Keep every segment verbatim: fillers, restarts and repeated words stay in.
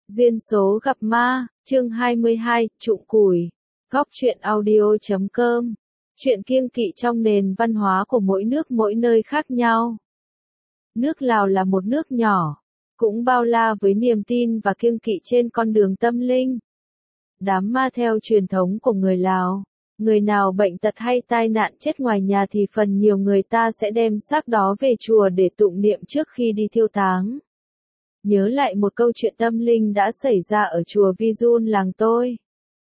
Duyên số gặp ma, chương hai mươi hai, Trụng Củi. Góc truyện audio chấm com. Chuyện kiêng kỵ trong nền văn hóa của mỗi nước mỗi nơi khác nhau. Nước Lào là một nước nhỏ, cũng bao la với niềm tin và kiêng kỵ trên con đường tâm linh. Đám ma theo truyền thống của người Lào, người nào bệnh tật hay tai nạn chết ngoài nhà thì phần nhiều người ta sẽ đem xác đó về chùa để tụng niệm trước khi đi thiêu táng. Nhớ lại một câu chuyện tâm linh đã xảy ra ở chùa Vi Jun làng tôi.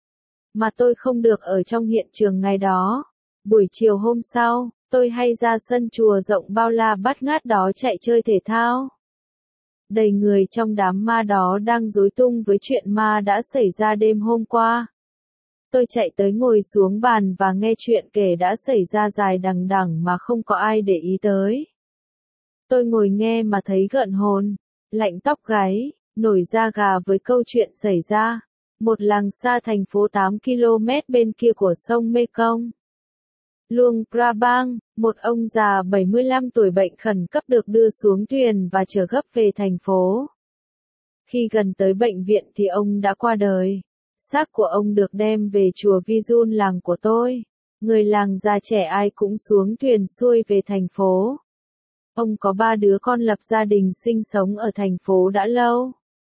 Mà tôi không được ở trong hiện trường ngày đó. Buổi chiều hôm sau, tôi hay ra sân chùa rộng bao la bát ngát đó chạy chơi thể thao. Đầy người trong đám ma đó đang rối tung với chuyện ma đã xảy ra đêm hôm qua. Tôi chạy tới ngồi xuống bàn và nghe chuyện kể đã xảy ra dài đằng đẵng mà không có ai để ý tới. Tôi ngồi nghe mà thấy gợn hồn, lạnh tóc gáy, nổi da gà với câu chuyện xảy ra. Một làng xa thành phố tám ki lô mét bên kia của sông Mekong. Luông Prabang, một ông già bảy mươi lăm tuổi bệnh khẩn cấp được đưa xuống thuyền và chở gấp về thành phố. Khi gần tới bệnh viện thì ông đã qua đời. Xác của ông được đem về chùa Vi Jun làng của tôi. Người làng già trẻ ai cũng xuống thuyền xuôi về thành phố. Ông có ba đứa con lập gia đình sinh sống ở thành phố đã lâu.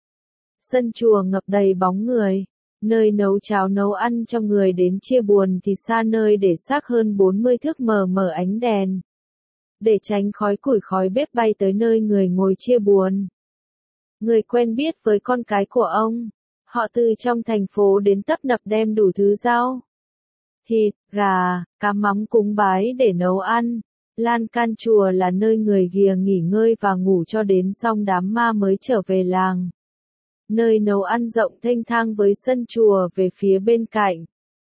Sân chùa ngập đầy bóng người, nơi nấu cháo nấu ăn cho người đến chia buồn thì xa nơi để xác hơn bốn mươi thước mờ mờ ánh đèn. Để tránh khói củi khói bếp bay tới nơi người ngồi chia buồn. Người quen biết với con cái của ông, họ từ trong thành phố đến tấp nập đem đủ thứ rau, thịt, gà, cá mắm cúng bái để nấu ăn. Lan can chùa là nơi người ghìa nghỉ ngơi và ngủ cho đến xong đám ma mới trở về làng. Nơi nấu ăn rộng thênh thang với sân chùa về phía bên cạnh.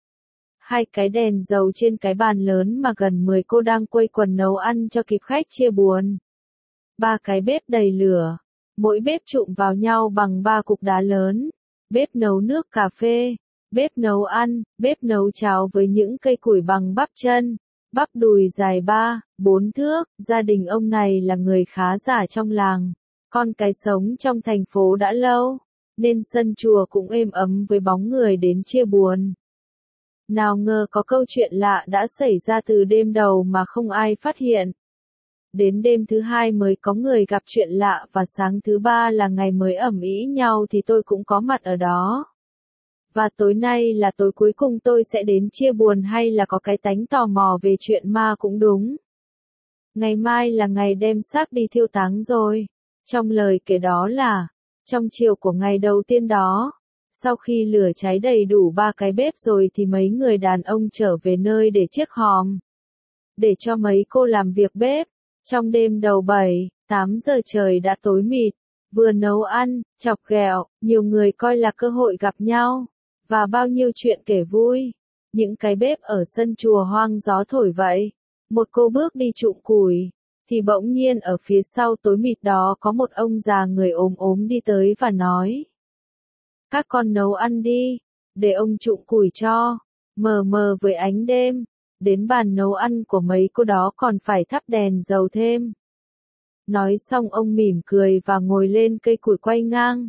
Hai cái đèn dầu trên cái bàn lớn mà gần mười cô đang quây quần nấu ăn cho kịp khách chia buồn. Ba cái bếp đầy lửa, mỗi bếp trụm vào nhau bằng ba cục đá lớn. Bếp nấu nước cà phê, bếp nấu ăn, bếp nấu cháo với những cây củi bằng bắp chân. Bắp đùi dài ba, bốn thước, gia đình ông này là người khá giả trong làng, con cái sống trong thành phố đã lâu, nên sân chùa cũng êm ấm với bóng người đến chia buồn. Nào ngờ có câu chuyện lạ đã xảy ra từ đêm đầu mà không ai phát hiện. Đến đêm thứ hai mới có người gặp chuyện lạ và sáng thứ ba là ngày mới ầm ĩ nhau thì tôi cũng có mặt ở đó. Và tối nay là tối cuối cùng tôi sẽ đến chia buồn hay là có cái tánh tò mò về chuyện ma cũng đúng. Ngày mai là ngày đem xác đi thiêu táng rồi. Trong lời kể đó là, trong chiều của ngày đầu tiên đó, sau khi lửa cháy đầy đủ ba cái bếp rồi thì mấy người đàn ông trở về nơi để chiếc hòm. Để cho mấy cô làm việc bếp. Trong đêm đầu bảy, tám giờ trời đã tối mịt, vừa nấu ăn, chọc ghẹo, nhiều người coi là cơ hội gặp nhau. Và bao nhiêu chuyện kể vui. Những cái bếp ở sân chùa hoang gió thổi vậy. Một cô bước đi trụng củi. Thì bỗng nhiên ở phía sau tối mịt đó có một ông già người ốm ốm đi tới và nói. Các con nấu ăn đi. Để ông trụng củi cho. Mờ mờ với ánh đêm. Đến bàn nấu ăn của mấy cô đó còn phải thắp đèn dầu thêm. Nói xong ông mỉm cười và ngồi lên cây củi quay ngang.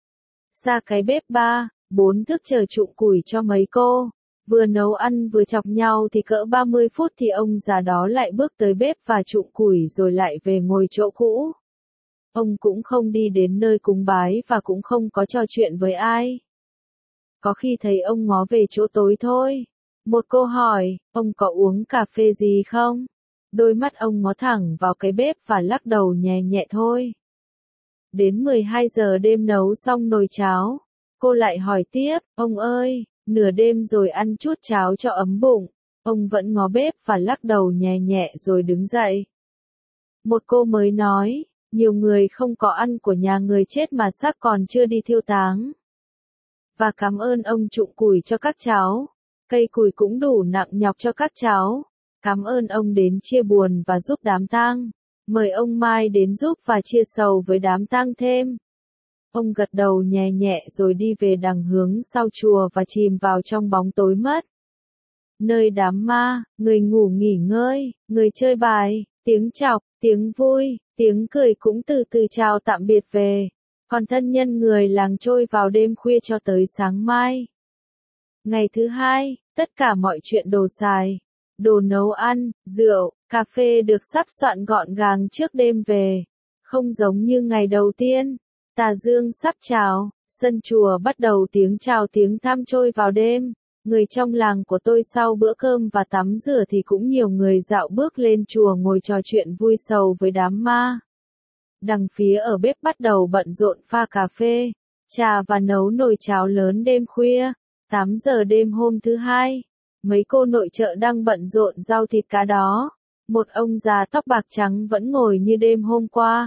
Ra cái bếp ba. Bốn thước chờ trụng củi cho mấy cô, vừa nấu ăn vừa chọc nhau thì cỡ ba mươi phút thì ông già đó lại bước tới bếp và trụng củi rồi lại về ngồi chỗ cũ. Ông cũng không đi đến nơi cúng bái và cũng không có trò chuyện với ai. Có khi thấy ông ngó về chỗ tối thôi. Một cô hỏi, ông có uống cà phê gì không? Đôi mắt ông ngó thẳng vào cái bếp và lắc đầu nhẹ nhẹ thôi. Đến mười hai giờ đêm nấu xong nồi cháo. Cô lại hỏi tiếp, ông ơi, nửa đêm rồi ăn chút cháo cho ấm bụng. Ông vẫn ngó bếp và lắc đầu nhẹ nhẹ rồi đứng dậy. Một cô mới nói, nhiều người không có ăn của nhà người chết mà xác còn chưa đi thiêu táng. Và cảm ơn ông trụng củi cho các cháu. Cây củi cũng đủ nặng nhọc cho các cháu. Cảm ơn ông đến chia buồn và giúp đám tang. Mời ông mai đến giúp và chia sầu với đám tang thêm. Ông gật đầu nhẹ nhẹ rồi đi về đằng hướng sau chùa và chìm vào trong bóng tối mất. Nơi đám ma, người ngủ nghỉ ngơi, người chơi bài, tiếng chọc, tiếng vui, tiếng cười cũng từ từ chào tạm biệt về. Còn thân nhân người làng trôi vào đêm khuya cho tới sáng mai. Ngày thứ hai, tất cả mọi chuyện đồ xài, đồ nấu ăn, rượu, cà phê được sắp soạn gọn gàng trước đêm về. Không giống như ngày đầu tiên, tà dương sắp chào, sân chùa bắt đầu tiếng chào tiếng thăm trôi vào đêm. Người trong làng của tôi sau bữa cơm và tắm rửa thì cũng nhiều người dạo bước lên chùa ngồi trò chuyện vui sầu với đám ma. Đằng phía ở bếp bắt đầu bận rộn pha cà phê, trà và nấu nồi cháo lớn đêm khuya. tám giờ đêm hôm thứ hai, mấy cô nội trợ đang bận rộn rau thịt cá đó. Một ông già tóc bạc trắng vẫn ngồi như đêm hôm qua.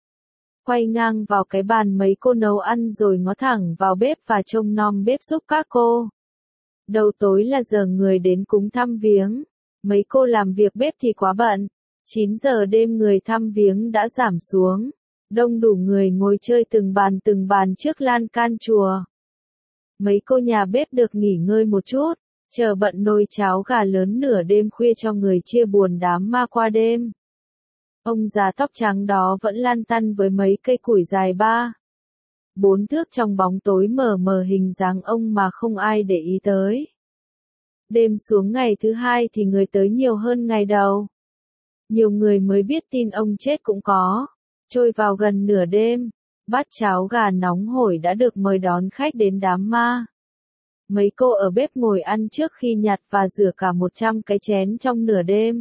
Quay ngang vào cái bàn mấy cô nấu ăn rồi ngó thẳng vào bếp và trông nom bếp giúp các cô. Đầu tối là giờ người đến cúng thăm viếng. Mấy cô làm việc bếp thì quá bận. chín giờ đêm người thăm viếng đã giảm xuống. Đông đủ người ngồi chơi từng bàn từng bàn trước lan can chùa. Mấy cô nhà bếp được nghỉ ngơi một chút, chờ bận nồi cháo gà lớn nửa đêm khuya cho người chia buồn đám ma qua đêm. Ông già tóc trắng đó vẫn lăn tăn với mấy cây củi dài ba. Bốn thước trong bóng tối mờ mờ hình dáng ông mà không ai để ý tới. Đêm xuống ngày thứ hai thì người tới nhiều hơn ngày đầu. Nhiều người mới biết tin ông chết cũng có. Trôi vào gần nửa đêm, bát cháo gà nóng hổi đã được mời đón khách đến đám ma. Mấy cô ở bếp ngồi ăn trước khi nhặt và rửa cả một trăm cái chén trong nửa đêm.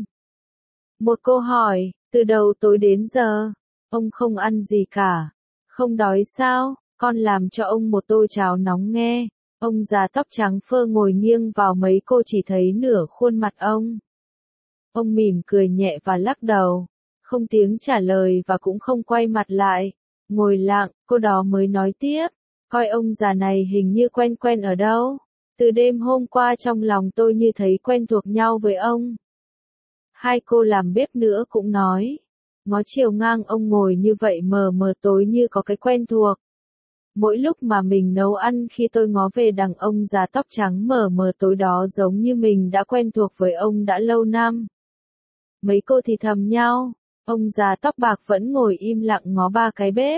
Một cô hỏi, từ đầu tối đến giờ, ông không ăn gì cả. Không đói sao, con làm cho ông một tô cháo nóng nghe. Ông già tóc trắng phơ ngồi nghiêng vào mấy cô chỉ thấy nửa khuôn mặt ông. Ông mỉm cười nhẹ và lắc đầu, không tiếng trả lời và cũng không quay mặt lại. Ngồi lặng, cô đó mới nói tiếp, coi ông già này hình như quen quen ở đâu. Từ đêm hôm qua trong lòng tôi như thấy quen thuộc nhau với ông. Hai cô làm bếp nữa cũng nói, ngó chiều ngang ông ngồi như vậy mờ mờ tối như có cái quen thuộc. Mỗi lúc mà mình nấu ăn khi tôi ngó về đằng ông già tóc trắng mờ mờ tối đó giống như mình đã quen thuộc với ông đã lâu năm. Mấy cô thì thầm nhau, ông già tóc bạc vẫn ngồi im lặng ngó ba cái bếp.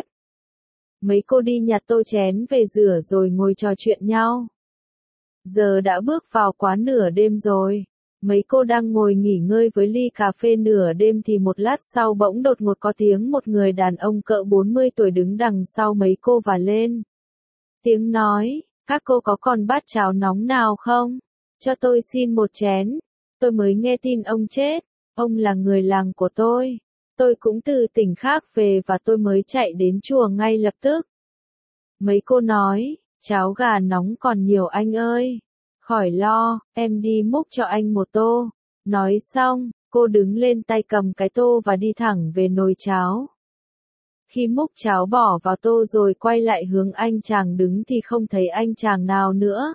Mấy cô đi nhặt tô chén về rửa rồi ngồi trò chuyện nhau. Giờ đã bước vào quá nửa đêm rồi. Mấy cô đang ngồi nghỉ ngơi với ly cà phê nửa đêm thì một lát sau bỗng đột ngột có tiếng một người đàn ông cỡ bốn mươi tuổi đứng đằng sau mấy cô và lên. Tiếng nói, các cô có còn bát cháo nóng nào không? Cho tôi xin một chén. Tôi mới nghe tin ông chết. Ông là người làng của tôi. Tôi cũng từ tỉnh khác về và tôi mới chạy đến chùa ngay lập tức. Mấy cô nói, cháo gà nóng còn nhiều anh ơi. Khỏi lo, em đi múc cho anh một tô. Nói xong, cô đứng lên tay cầm cái tô và đi thẳng về nồi cháo. Khi múc cháo bỏ vào tô rồi quay lại hướng anh chàng đứng thì không thấy anh chàng nào nữa.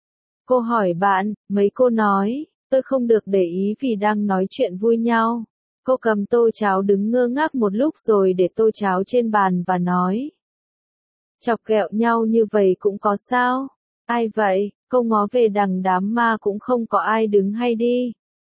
Cô hỏi bạn, mấy cô nói, tôi không được để ý vì đang nói chuyện vui nhau. Cô cầm tô cháo đứng ngơ ngác một lúc rồi để tô cháo trên bàn và nói. Chọc ghẹo nhau như vậy cũng có sao? Ai vậy? Cô ngó về đằng đám ma cũng không có ai đứng hay đi.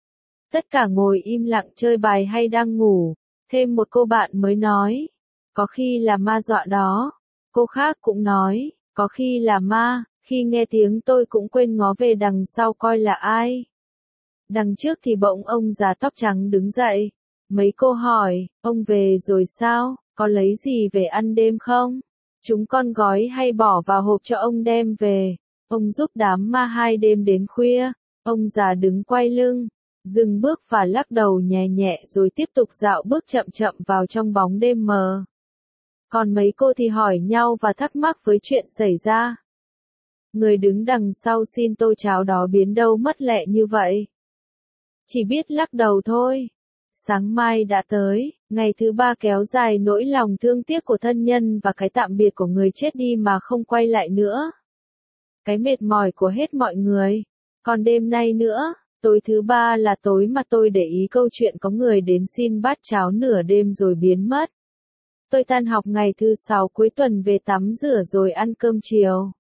Tất cả ngồi im lặng chơi bài hay đang ngủ. Thêm một cô bạn mới nói. Có khi là ma dọa đó. Cô khác cũng nói. Có khi là ma. Khi nghe tiếng tôi cũng quên ngó về đằng sau coi là ai. Đằng trước thì bỗng ông già tóc trắng đứng dậy. Mấy cô hỏi, ông về rồi sao, có lấy gì về ăn đêm không? Chúng con gói hay bỏ vào hộp cho ông đem về. Ông giúp đám ma hai đêm đến khuya. Ông già đứng quay lưng, dừng bước và lắc đầu nhẹ nhẹ rồi tiếp tục dạo bước chậm chậm vào trong bóng đêm mờ. Còn mấy cô thì hỏi nhau và thắc mắc với chuyện xảy ra. Người đứng đằng sau xin tô cháo đó biến đâu mất lẹ như vậy. Chỉ biết lắc đầu thôi. Sáng mai đã tới, ngày thứ ba kéo dài nỗi lòng thương tiếc của thân nhân và cái tạm biệt của người chết đi mà không quay lại nữa. Cái mệt mỏi của hết mọi người. Còn đêm nay nữa, tối thứ ba là tối mà tôi để ý câu chuyện có người đến xin bát cháo nửa đêm rồi biến mất. Tôi tan học ngày thứ sáu cuối tuần về tắm rửa rồi ăn cơm chiều.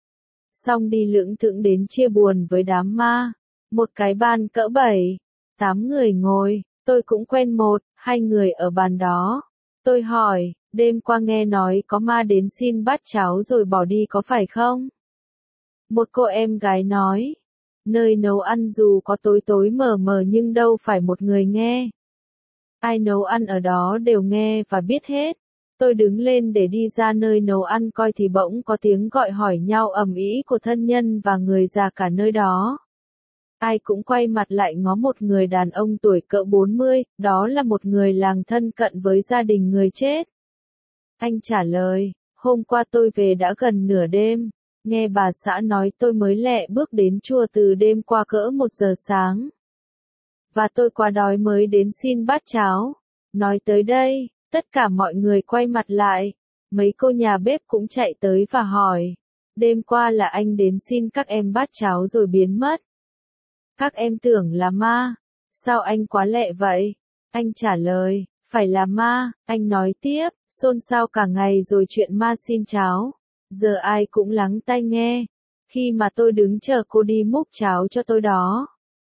Xong đi lững thững đến chia buồn với đám ma. Một cái bàn cỡ bảy, tám người ngồi. Tôi cũng quen một, hai người ở bàn đó. Tôi hỏi, Đêm qua nghe nói có ma đến xin bát cháo rồi bỏ đi có phải không? Một cô em gái nói. Nơi nấu ăn dù có tối tối mờ mờ nhưng đâu phải một người nghe. Ai nấu ăn ở đó đều nghe và biết hết. Tôi đứng lên để đi ra nơi nấu ăn coi thì bỗng có tiếng gọi hỏi nhau ầm ĩ của thân nhân và người già cả nơi đó. Ai cũng quay mặt lại ngó một người đàn ông tuổi cỡ bốn mươi, đó là một người làng thân cận với gia đình người chết. Anh trả lời, hôm qua tôi về đã gần nửa đêm, nghe bà xã nói tôi mới lẹ bước đến chùa từ đêm qua cỡ một giờ sáng. Và tôi quá đói mới đến xin bát cháo. Nói tới đây, tất cả mọi người quay mặt lại, mấy cô nhà bếp cũng chạy tới và hỏi, đêm qua là anh đến xin các em bát cháo rồi biến mất. Các em tưởng là ma, sao anh quá lẹ vậy? Anh trả lời, phải là ma, anh nói tiếp, xôn xao cả ngày rồi chuyện ma xin cháo. Giờ ai cũng lắng tai nghe, khi mà tôi đứng chờ cô đi múc cháo cho tôi đó.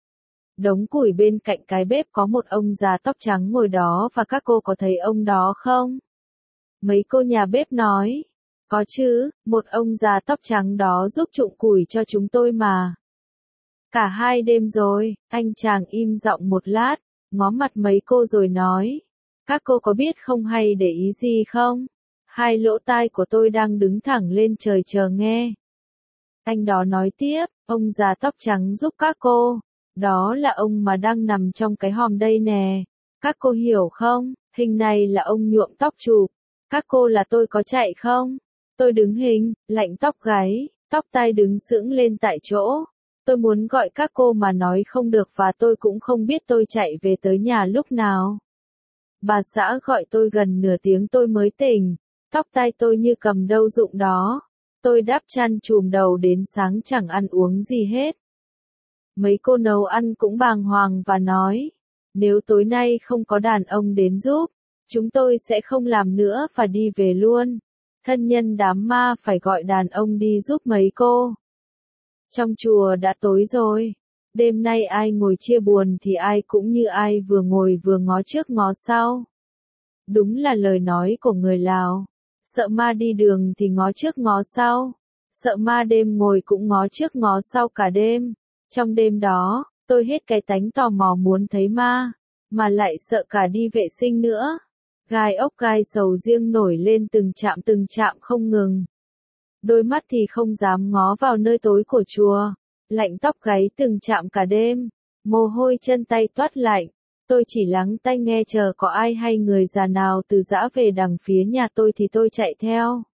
Đống củi bên cạnh cái bếp có một ông già tóc trắng ngồi đó và các cô có thấy ông đó không? Mấy cô nhà bếp nói, có chứ, một ông già tóc trắng đó giúp trụng củi cho chúng tôi mà. Cả hai đêm rồi, anh chàng im giọng một lát, ngó mặt mấy cô rồi nói, các cô có biết không hay để ý gì không? Hai lỗ tai của tôi đang đứng thẳng lên trời chờ nghe. Anh đó nói tiếp, ông già tóc trắng giúp các cô. Đó là ông mà đang nằm trong cái hòm đây nè. Các cô hiểu không? Hình này là ông nhuộm tóc chụp. Các cô là tôi có chạy không? Tôi đứng hình, lạnh tóc gáy, tóc tai đứng sững lên tại chỗ. Tôi muốn gọi các cô mà nói không được và tôi cũng không biết tôi chạy về tới nhà lúc nào. Bà xã gọi tôi gần nửa tiếng tôi mới tỉnh. Tóc tai tôi như cầm đâu dụng đó. Tôi đắp chăn chùm đầu đến sáng chẳng ăn uống gì hết. Mấy cô nấu ăn cũng bàng hoàng và nói, nếu tối nay không có đàn ông đến giúp, chúng tôi sẽ không làm nữa và đi về luôn. Thân nhân đám ma phải gọi đàn ông đi giúp mấy cô. Trong chùa đã tối rồi. Đêm nay ai ngồi chia buồn thì ai cũng như ai vừa ngồi vừa ngó trước ngó sau. Đúng là lời nói của người Lào. Sợ ma đi đường thì ngó trước ngó sau. Sợ ma đêm ngồi cũng ngó trước ngó sau cả đêm. Trong đêm đó, tôi hết cái tánh tò mò muốn thấy ma, mà lại sợ cả đi vệ sinh nữa. Gai ốc gai sầu riêng nổi lên từng chạm từng chạm không ngừng. Đôi mắt thì không dám ngó vào nơi tối của chùa. Lạnh tóc gáy từng chạm cả đêm. Mồ hôi chân tay toát lạnh. Tôi chỉ lắng tai nghe chờ có ai hay người già nào từ dã về đằng phía nhà tôi thì tôi chạy theo.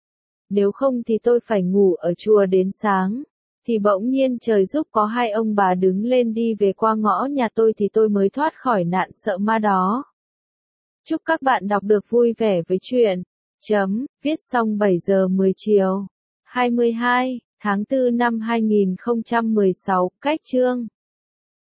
Nếu không thì tôi phải ngủ ở chùa đến sáng. Thì bỗng nhiên trời giúp có hai ông bà đứng lên đi về qua ngõ nhà tôi thì tôi mới thoát khỏi nạn sợ ma đó. Chúc các bạn đọc được vui vẻ với chuyện. Chấm, viết xong bảy giờ mười chiều. hai mươi hai tháng tư năm hai nghìn không trăm mười sáu, cách chương.